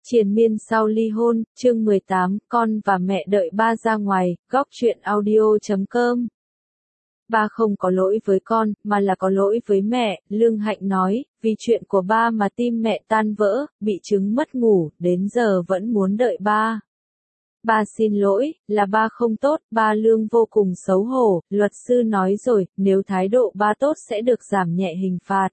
Triền miên sau ly hôn, chương 18, con và mẹ đợi ba ra ngoài, góc truyện audio.com. Ba không có lỗi với con, mà là có lỗi với mẹ, Lương Hạnh nói, vì chuyện của ba mà tim mẹ tan vỡ, bị chứng mất ngủ, đến giờ vẫn muốn đợi ba. Ba xin lỗi, là ba không tốt, ba Lương vô cùng xấu hổ, luật sư nói rồi, nếu thái độ ba tốt sẽ được giảm nhẹ hình phạt.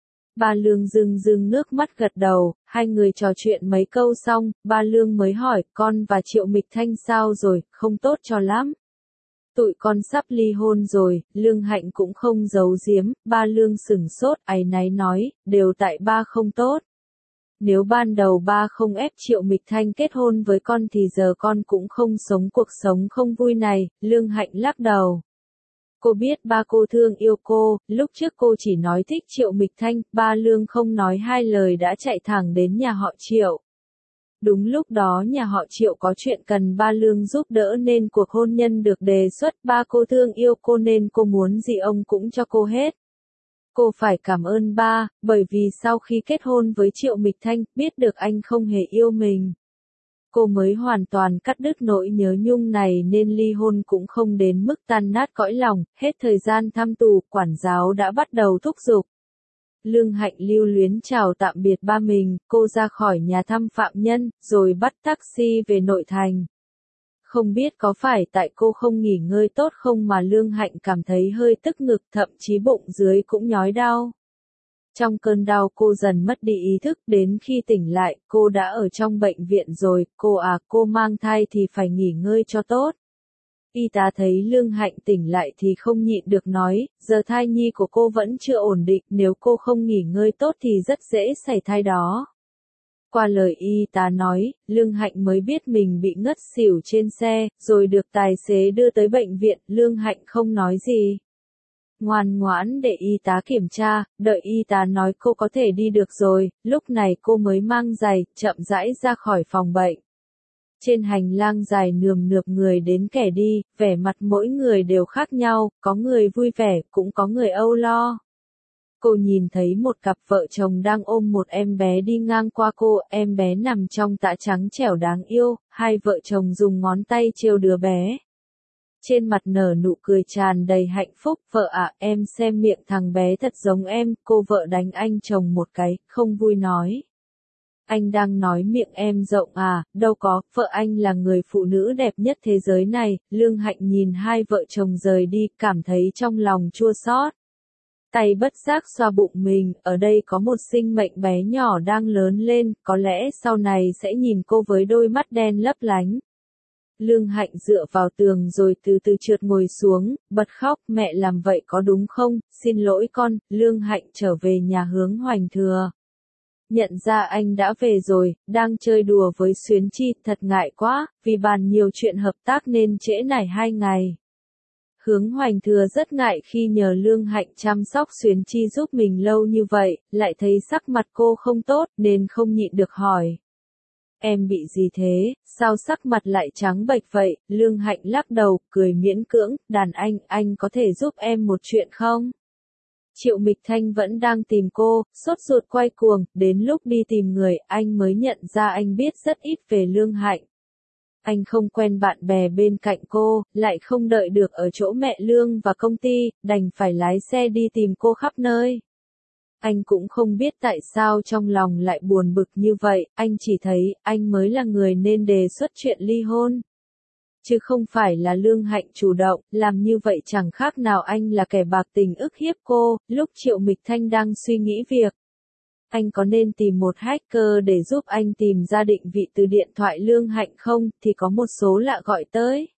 Ba Lương rưng nước mắt gật đầu, hai người trò chuyện mấy câu xong, ba Lương mới hỏi, con và Triệu Mịch Thanh sao rồi, không tốt cho lắm. Tụi con sắp ly hôn rồi, Lương Hạnh cũng không giấu giếm, ba Lương sửng sốt, áy náy nói, đều tại ba không tốt. Nếu ban đầu ba không ép Triệu Mịch Thanh kết hôn với con thì giờ con cũng không sống cuộc sống không vui này, Lương Hạnh lắc đầu. Cô biết ba cô thương yêu cô, lúc trước cô chỉ nói thích Triệu Mịch Thanh, ba Lương không nói hai lời đã chạy thẳng đến nhà họ Triệu. Đúng lúc đó nhà họ Triệu có chuyện cần ba Lương giúp đỡ nên cuộc hôn nhân được đề xuất, ba cô thương yêu cô nên cô muốn gì ông cũng cho cô hết. Cô phải cảm ơn ba, bởi vì sau khi kết hôn với Triệu Mịch Thanh, biết được anh không hề yêu mình. Cô mới hoàn toàn cắt đứt nỗi nhớ nhung này nên ly hôn cũng không đến mức tan nát cõi lòng, hết thời gian thăm tù, quản giáo đã bắt đầu thúc giục. Lương Hạnh lưu luyến chào tạm biệt ba mình, cô ra khỏi nhà thăm phạm nhân, rồi bắt taxi về nội thành. Không biết có phải tại cô không nghỉ ngơi tốt không mà Lương Hạnh cảm thấy hơi tức ngực, thậm chí bụng dưới cũng nhói đau. Trong cơn đau cô dần mất đi ý thức, đến khi tỉnh lại, cô đã ở trong bệnh viện rồi, cô mang thai thì phải nghỉ ngơi cho tốt. Y tá thấy Lương Hạnh tỉnh lại thì không nhịn được nói, giờ thai nhi của cô vẫn chưa ổn định, nếu cô không nghỉ ngơi tốt thì rất dễ xảy thai đó. Qua lời y tá nói, Lương Hạnh mới biết mình bị ngất xỉu trên xe, rồi được tài xế đưa tới bệnh viện, Lương Hạnh không nói gì. Ngoan ngoãn để y tá kiểm tra, đợi y tá nói cô có thể đi được rồi, lúc này cô mới mang giày, chậm rãi ra khỏi phòng bệnh. Trên hành lang dài nườm nượp người đến kẻ đi, vẻ mặt mỗi người đều khác nhau, có người vui vẻ, cũng có người âu lo. Cô nhìn thấy một cặp vợ chồng đang ôm một em bé đi ngang qua cô, em bé nằm trong tã trắng trẻo đáng yêu, hai vợ chồng dùng ngón tay trêu đứa bé. Trên mặt nở nụ cười tràn đầy hạnh phúc, vợ ạ, em xem miệng thằng bé thật giống em, cô vợ đánh anh chồng một cái, không vui nói. Anh đang nói miệng em rộng à, đâu có, vợ anh là người phụ nữ đẹp nhất thế giới này, Lương Hạnh nhìn hai vợ chồng rời đi, cảm thấy trong lòng chua xót. Tay bất giác xoa bụng mình, ở đây có một sinh mệnh bé nhỏ đang lớn lên, có lẽ sau này sẽ nhìn cô với đôi mắt đen lấp lánh. Lương Hạnh dựa vào tường rồi từ từ trượt ngồi xuống, bật khóc, mẹ làm vậy có đúng không, xin lỗi con, Lương Hạnh trở về nhà hướng Hoành Thừa. Nhận ra anh đã về rồi, đang chơi đùa với Xuyến Chi, thật ngại quá, vì bàn nhiều chuyện hợp tác nên trễ nải 2 ngày. Hướng Hoành Thừa rất ngại khi nhờ Lương Hạnh chăm sóc Xuyến Chi giúp mình lâu như vậy, lại thấy sắc mặt cô không tốt nên không nhịn được hỏi. Em bị gì thế, sao sắc mặt lại trắng bệch vậy, Lương Hạnh lắc đầu, cười miễn cưỡng, đàn anh có thể giúp em một chuyện không? Triệu Mịch Thanh vẫn đang tìm cô, sốt ruột quay cuồng, đến lúc đi tìm người, anh mới nhận ra anh biết rất ít về Lương Hạnh. Anh không quen bạn bè bên cạnh cô, lại không đợi được ở chỗ mẹ Lương và công ty, đành phải lái xe đi tìm cô khắp nơi. Anh cũng không biết tại sao trong lòng lại buồn bực như vậy, anh chỉ thấy, anh mới là người nên đề xuất chuyện ly hôn. Chứ không phải là Lương Hạnh chủ động, làm như vậy chẳng khác nào anh là kẻ bạc tình ức hiếp cô, lúc Triệu Mịch Thanh đang suy nghĩ việc. Anh có nên tìm một hacker để giúp anh tìm ra định vị từ điện thoại Lương Hạnh không, thì có một số lạ gọi tới.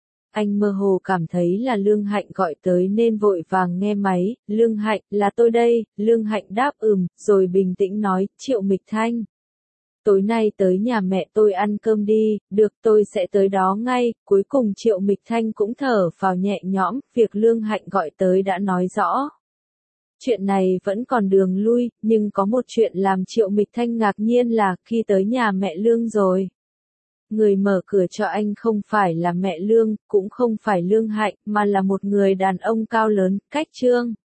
Anh mơ hồ cảm thấy là Lương Hạnh gọi tới nên vội vàng nghe máy, Lương Hạnh, là tôi đây, Lương Hạnh đáp rồi bình tĩnh nói, Triệu Mịch Thanh. Tối nay tới nhà mẹ tôi ăn cơm đi, được tôi sẽ tới đó ngay, cuối cùng Triệu Mịch Thanh cũng thở phào nhẹ nhõm, việc Lương Hạnh gọi tới đã nói rõ. Chuyện này vẫn còn đường lui, nhưng có một chuyện làm Triệu Mịch Thanh ngạc nhiên là khi tới nhà mẹ Lương rồi. Người mở cửa cho anh không phải là mẹ Lương, cũng không phải Lương Hạnh, mà là một người đàn ông cao lớn, cách Trương.